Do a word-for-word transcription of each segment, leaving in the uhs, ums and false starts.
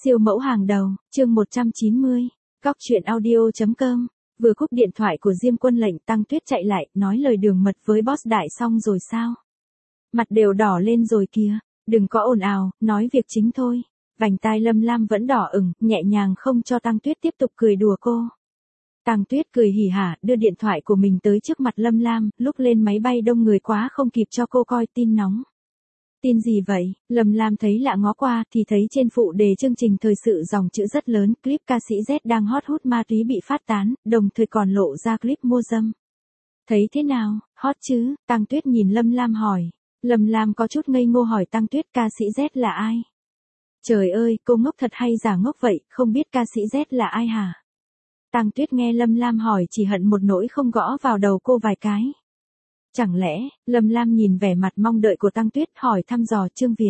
Siêu mẫu hàng đầu, chương một trăm chín mươi, Cóc truyện audio chấm com. Vừa cúp điện thoại của Diêm Quân Lệnh, Tăng Tuyết chạy lại, nói lời đường mật với boss đại xong rồi sao? Mặt đều đỏ lên rồi kìa, đừng có ồn ào, nói việc chính thôi. Vành tai Lâm Lam vẫn đỏ ửng, nhẹ nhàng không cho Tăng Tuyết tiếp tục cười đùa cô. Tăng Tuyết cười hỉ hả, đưa điện thoại của mình tới trước mặt Lâm Lam, lúc lên máy bay đông người quá không kịp cho cô coi tin nóng. Tin gì vậy? Lâm Lam thấy lạ ngó qua thì thấy trên phụ đề chương trình thời sự dòng chữ rất lớn, clip ca sĩ Z đang hot hút ma túy bị phát tán, đồng thời còn lộ ra clip mua dâm. Thấy thế nào, hot chứ? Tăng Tuyết nhìn Lâm Lam hỏi. Lâm Lam có chút ngây ngô hỏi Tăng Tuyết ca sĩ Z là ai? Trời ơi, cô ngốc thật hay giả ngốc vậy, không biết ca sĩ Z là ai hả? Tăng Tuyết nghe Lâm Lam hỏi chỉ hận một nỗi không gõ vào đầu cô vài cái. Chẳng lẽ, Lâm Lam nhìn vẻ mặt mong đợi của Tăng Tuyết hỏi thăm dò Trương Việt.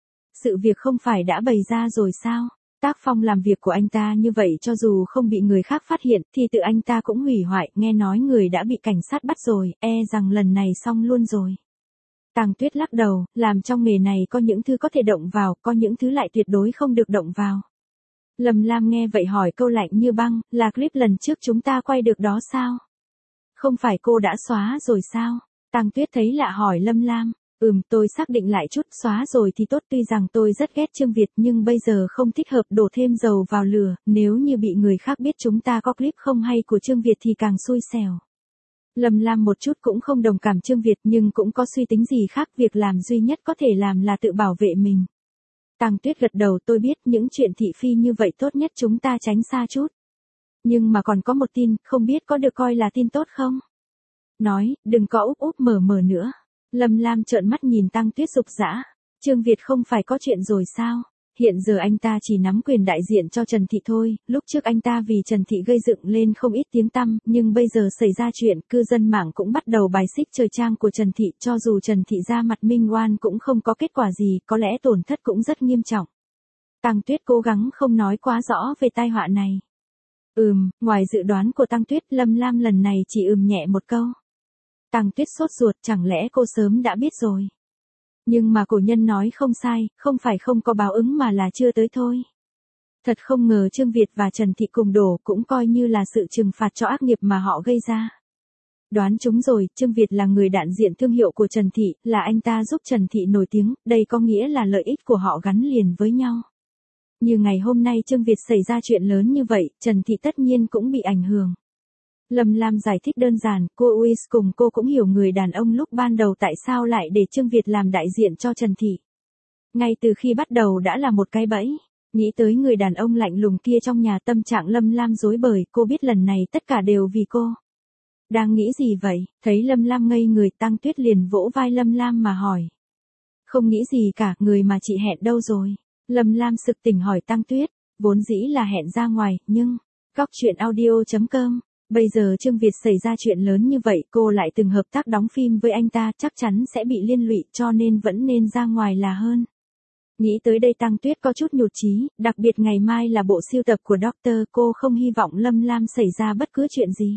Sự việc không phải đã bày ra rồi sao? Tác phong làm việc của anh ta như vậy cho dù không bị người khác phát hiện thì tự anh ta cũng hủy hoại, nghe nói người đã bị cảnh sát bắt rồi, e rằng lần này xong luôn rồi. Tăng Tuyết lắc đầu, làm trong nghề này có những thứ có thể động vào, có những thứ lại tuyệt đối không được động vào. Lâm Lam nghe vậy hỏi câu lạnh như băng, là clip lần trước chúng ta quay được đó sao? Không phải cô đã xóa rồi sao? Tăng Tuyết thấy lạ hỏi Lâm Lam, ừm tôi xác định lại chút, xóa rồi thì tốt, tuy rằng tôi rất ghét Trương Việt nhưng bây giờ không thích hợp đổ thêm dầu vào lửa, nếu như bị người khác biết chúng ta có clip không hay của Trương Việt thì càng xui xẻo. Lâm Lam một chút cũng không đồng cảm Trương Việt nhưng cũng có suy tính gì khác, việc làm duy nhất có thể làm là tự bảo vệ mình. Tăng Tuyết gật đầu, tôi biết những chuyện thị phi như vậy tốt nhất chúng ta tránh xa chút. Nhưng mà còn có một tin, không biết có được coi là tin tốt không? Nói, đừng có úp úp mở mở nữa. Lâm Lam trợn mắt nhìn Tăng Tuyết rục rã. Trương Việt không phải có chuyện rồi sao? Hiện giờ anh ta chỉ nắm quyền đại diện cho Trần Thị thôi, lúc trước anh ta vì Trần Thị gây dựng lên không ít tiếng tăm, nhưng bây giờ xảy ra chuyện, cư dân mạng cũng bắt đầu bài xích trời trang của Trần Thị, cho dù Trần Thị ra mặt minh oan cũng không có kết quả gì, có lẽ tổn thất cũng rất nghiêm trọng. Tăng Tuyết cố gắng không nói quá rõ về tai họa này. Ừm, ngoài dự đoán của Tăng Tuyết, Lâm Lam lần này chỉ ừm nhẹ một câu. Tăng Tuyết sốt ruột, chẳng lẽ cô sớm đã biết rồi. Nhưng mà cổ nhân nói không sai, không phải không có báo ứng mà là chưa tới thôi. Thật không ngờ Trương Việt và Trần Thị cùng đổ, cũng coi như là sự trừng phạt cho ác nghiệp mà họ gây ra. Đoán chúng rồi, Trương Việt là người đại diện thương hiệu của Trần Thị, là anh ta giúp Trần Thị nổi tiếng, đây có nghĩa là lợi ích của họ gắn liền với nhau. Như ngày hôm nay Trương Việt xảy ra chuyện lớn như vậy, Trần Thị tất nhiên cũng bị ảnh hưởng. Lâm Lam giải thích đơn giản, cô Uis cùng cô cũng hiểu người đàn ông lúc ban đầu tại sao lại để Trương Việt làm đại diện cho Trần Thị. Ngay từ khi bắt đầu đã là một cái bẫy. Nghĩ tới người đàn ông lạnh lùng kia trong nhà, tâm trạng Lâm Lam rối bời, cô biết lần này tất cả đều vì cô. Đang nghĩ gì vậy? Thấy Lâm Lam ngây người, Tăng Tuyết liền vỗ vai Lâm Lam mà hỏi. Không nghĩ gì cả, người mà chị hẹn đâu rồi? Lâm Lam sực tỉnh hỏi Tăng Tuyết, vốn dĩ là hẹn ra ngoài, nhưng... Cóc truyện audio chấm com. Bây giờ Trương Việt xảy ra chuyện lớn như vậy, cô lại từng hợp tác đóng phim với anh ta, chắc chắn sẽ bị liên lụy, cho nên vẫn nên ra ngoài là hơn. Nghĩ tới đây Tăng Tuyết có chút nhụt chí, đặc biệt ngày mai là bộ sưu tập của Doctor, cô không hy vọng Lâm Lam xảy ra bất cứ chuyện gì.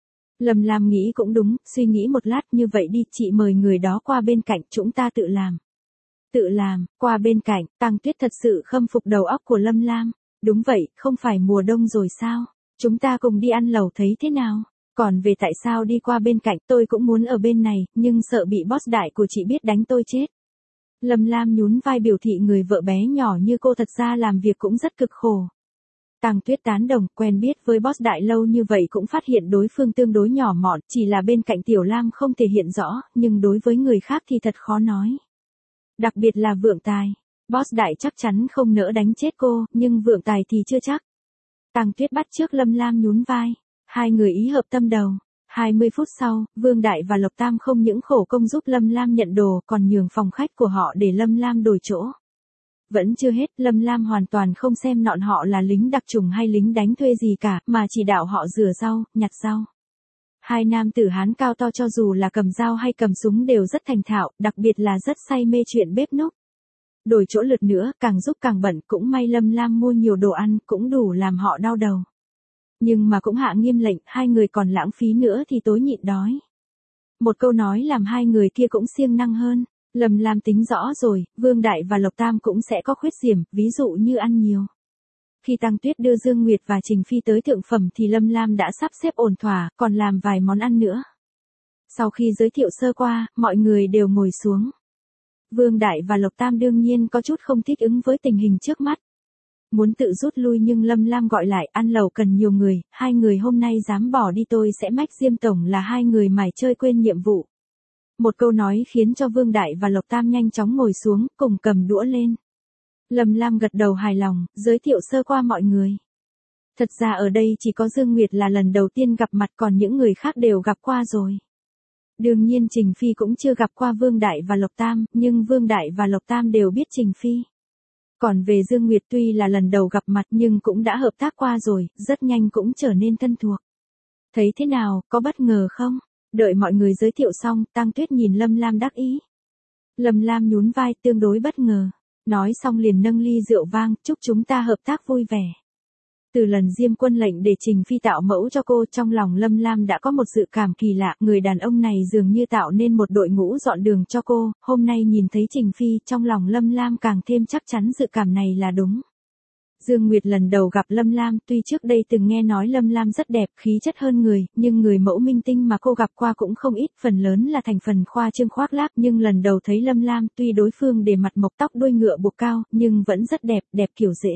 Lâm Lam nghĩ cũng đúng, suy nghĩ một lát, như vậy đi, chị mời người đó qua bên cạnh, chúng ta tự làm. Tự làm, qua bên cạnh, Tăng Tuyết thật sự khâm phục đầu óc của Lâm Lam. Đúng vậy, không phải mùa đông rồi sao? Chúng ta cùng đi ăn lẩu thấy thế nào? Còn về tại sao đi qua bên cạnh, tôi cũng muốn ở bên này, nhưng sợ bị boss đại của chị biết đánh tôi chết. Lâm Lam nhún vai biểu thị người vợ bé nhỏ như cô thật ra làm việc cũng rất cực khổ. Tăng Tuyết tán đồng, quen biết với boss đại lâu như vậy cũng phát hiện đối phương tương đối nhỏ mọn, chỉ là bên cạnh Tiểu Lam không thể hiện rõ, nhưng đối với người khác thì thật khó nói. Đặc biệt là Vượng Tài. Boss đại chắc chắn không nỡ đánh chết cô, nhưng Vượng Tài thì chưa chắc. Tăng Tuyết bắt trước Lâm Lam nhún vai. Hai người ý hợp tâm đầu. hai mươi phút sau, Vương Đại và Lộc Tam không những khổ công giúp Lâm Lam nhận đồ còn nhường phòng khách của họ để Lâm Lam đổi chỗ. Vẫn chưa hết, Lâm Lam hoàn toàn không xem nọn họ là lính đặc chủng hay lính đánh thuê gì cả, mà chỉ đạo họ rửa rau, nhặt rau. Hai nam tử Hán cao to cho dù là cầm dao hay cầm súng đều rất thành thạo, đặc biệt là rất say mê chuyện bếp núc. Đổi chỗ lượt nữa, càng giúp càng bận, cũng may Lâm Lam mua nhiều đồ ăn, cũng đủ làm họ đau đầu. Nhưng mà cũng hạ nghiêm lệnh, hai người còn lãng phí nữa thì tối nhịn đói. Một câu nói làm hai người kia cũng siêng năng hơn. Lâm Lam tính rõ rồi, Vương Đại và Lộc Tam cũng sẽ có khuyết điểm, ví dụ như ăn nhiều. Khi Tăng Tuyết đưa Dương Nguyệt và Trình Phi tới thượng phẩm thì Lâm Lam đã sắp xếp ổn thỏa, còn làm vài món ăn nữa. Sau khi giới thiệu sơ qua, mọi người đều ngồi xuống. Vương Đại và Lộc Tam đương nhiên có chút không thích ứng với tình hình trước mắt. Muốn tự rút lui nhưng Lâm Lam gọi lại, ăn lẩu cần nhiều người, hai người hôm nay dám bỏ đi tôi sẽ mách Diêm Tổng là hai người mải chơi quên nhiệm vụ. Một câu nói khiến cho Vương Đại và Lộc Tam nhanh chóng ngồi xuống, cùng cầm đũa lên. Lâm Lam gật đầu hài lòng, giới thiệu sơ qua mọi người. Thật ra ở đây chỉ có Dương Nguyệt là lần đầu tiên gặp mặt, còn những người khác đều gặp qua rồi. Đương nhiên Trình Phi cũng chưa gặp qua Vương Đại và Lộc Tam, nhưng Vương Đại và Lộc Tam đều biết Trình Phi. Còn về Dương Nguyệt tuy là lần đầu gặp mặt nhưng cũng đã hợp tác qua rồi, rất nhanh cũng trở nên thân thuộc. Thấy thế nào, có bất ngờ không? Đợi mọi người giới thiệu xong, Tăng Tuyết nhìn Lâm Lam đắc ý. Lâm Lam nhún vai, tương đối bất ngờ. Nói xong liền nâng ly rượu vang, chúc chúng ta hợp tác vui vẻ. Từ lần Diêm Quân lệnh để Trình Phi tạo mẫu cho cô, trong lòng Lâm Lam đã có một dự cảm kỳ lạ, người đàn ông này dường như tạo nên một đội ngũ dọn đường cho cô, hôm nay nhìn thấy Trình Phi, trong lòng Lâm Lam càng thêm chắc chắn dự cảm này là đúng. Dương Nguyệt lần đầu gặp Lâm Lam, tuy trước đây từng nghe nói Lâm Lam rất đẹp, khí chất hơn người, nhưng người mẫu minh tinh mà cô gặp qua cũng không ít, phần lớn là thành phần khoa trương khoác lác, nhưng lần đầu thấy Lâm Lam, tuy đối phương để mặt mộc tóc đuôi ngựa buộc cao, nhưng vẫn rất đẹp, đẹp kiểu dễ.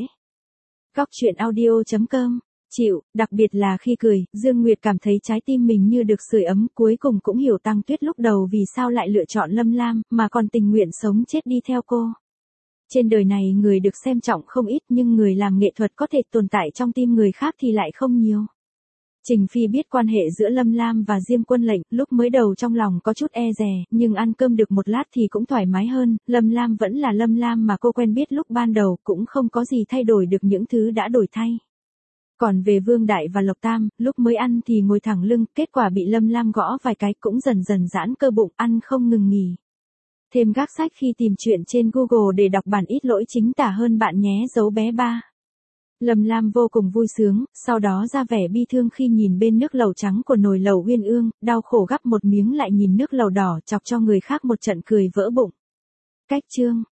Góc truyện audio chấm com, chịu, đặc biệt là khi cười, Dương Nguyệt cảm thấy trái tim mình như được sưởi ấm, cuối cùng cũng hiểu Tăng Tuyết lúc đầu vì sao lại lựa chọn Lâm Lam, mà còn tình nguyện sống chết đi theo cô. Trên đời này người được xem trọng không ít nhưng người làm nghệ thuật có thể tồn tại trong tim người khác thì lại không nhiều. Trình Phi biết quan hệ giữa Lâm Lam và Diêm Quân lệnh, lúc mới đầu trong lòng có chút e dè, nhưng ăn cơm được một lát thì cũng thoải mái hơn, Lâm Lam vẫn là Lâm Lam mà cô quen biết lúc ban đầu, cũng không có gì thay đổi được những thứ đã đổi thay. Còn về Vương Đại và Lộc Tam, lúc mới ăn thì ngồi thẳng lưng, kết quả bị Lâm Lam gõ vài cái cũng dần dần giãn cơ bụng, ăn không ngừng nghỉ. Thêm gác sách khi tìm chuyện trên Google để đọc bản ít lỗi chính tả hơn bạn nhé dấu bé ba. Lâm Lam vô cùng vui sướng, sau đó ra vẻ bi thương khi nhìn bên nước lẩu trắng của nồi lẩu Uyên Ương, đau khổ gắp một miếng lại nhìn nước lẩu đỏ chọc cho người khác một trận cười vỡ bụng. Cách chương